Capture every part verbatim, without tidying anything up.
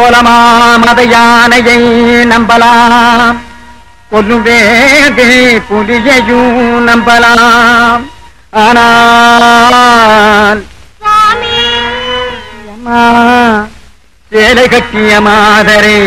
கோலமாம் மத யானையை நம்பலாம், கொல்லுவேது புலியையும் நம்பலாம். ஆனால் சேலை கட்டிய மாதரை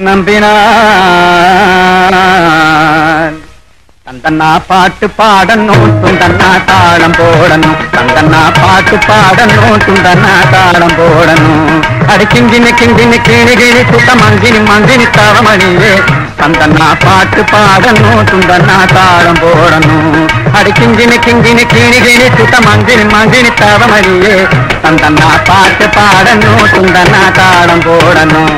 நம்பினான். தந்தன்னா பாட்டு பாடணும், துந்தன்னா தாளம் போடணும். தந்தன்னா பாட்டு பாடணும், துந்தன்னா தாளம் போடணும். அடி கிங்கினி கிங்கினி கிணி கிணி துட்ட மங்கினி மங்கினி தவமணியே. தந்தன்னா பாட்டு பாடணும், துந்தன்னா தாளம் போடணும். அடி கிங்கினி கிங்கினி கிணி கிணி துட்ட மங்கினி மங்கினி தவமணியே. தந்தன்னா பாட்டு பாடணும், துந்தன்னா தாளம் போடணும்.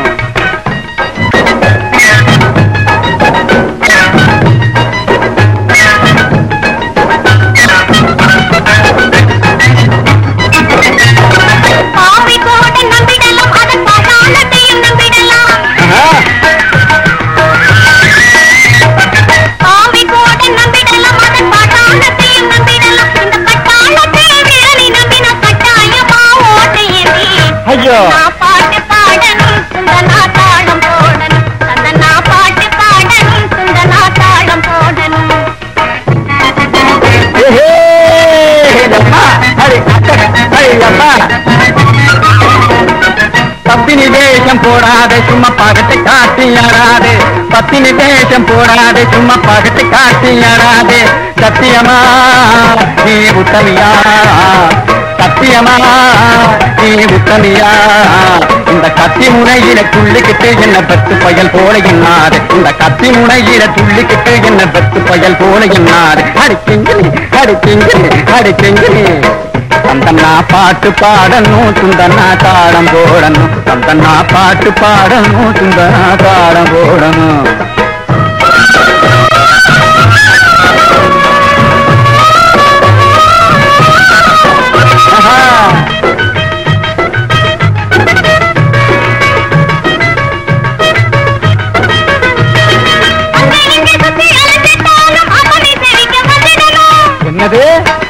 பாட்டு பாடணும், துந்தனா தாளம் போடணும். தந்தனா பாட்டு பாடணும், துந்தனா தாளம் போடணும். பத்தினி வேஷம் போடாதே சும்மா பகட்டு காட்டி ஆடாதே. பத்தினி வேஷம் போடாதே சும்மா பகட்டு காட்டி ஆடாதே. சத்தியமா நீ உத்தமியா, சத்தியமா நீ உத்தமியா. இந்த கத்தி முனையில துள்ளிக்கிட்டு என்ன பெத்து பயல் போல என்னாது. இந்த கத்தி முனையில துள்ளிக்கிட்டு என்ன பெத்து பயல் போல என்னாது. அடிக்கிங்கினி அடிக்கிங்கினி அடிக்கிங்கினி. தந்தன்னா பாட்டு பாடணும், துந்தன்னா தாளம் போடணும். தந்தன்னா பாட்டு பாடணும், துந்தன்னா தாளம் போடணும். என்னது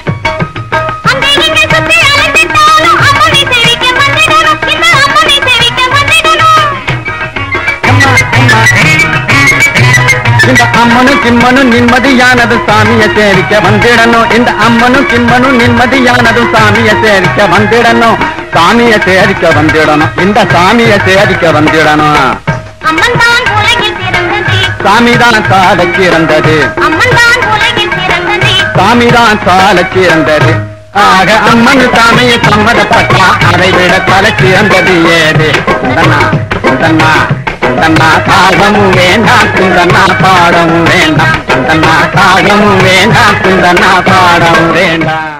இந்த அம்மனும் கிம்மனும் நிம்மதியானது சாமிய சேரிக்க வந்திடணும். இந்த அம்மனும் கிம்மனும் நிம்மதியானது சாமிய சேரிக்க வந்திடணும். சாமிய சேரிக்க வந்திடணும். இந்த சாமிய சேரிக்க வந்திடணும். சாமிதான் சாலைக்கு இறந்தது, சாமிதான் சாலைக்கு இறந்தது. ஆக அம்மன் சாமியை சம்மதப்பட்டா அதை விட தலை சிறந்தது ஏது. சுந்தன்னா சுந்தன்னா சுந்தன்னா தாளமும் வேண்டாம், சுந்தன்னா பாடமும் வேண்டாம். சுந்தன்னா தாளமும் வேண்டாம், சுந்தன்னா பாடமும் வேண்டாம்.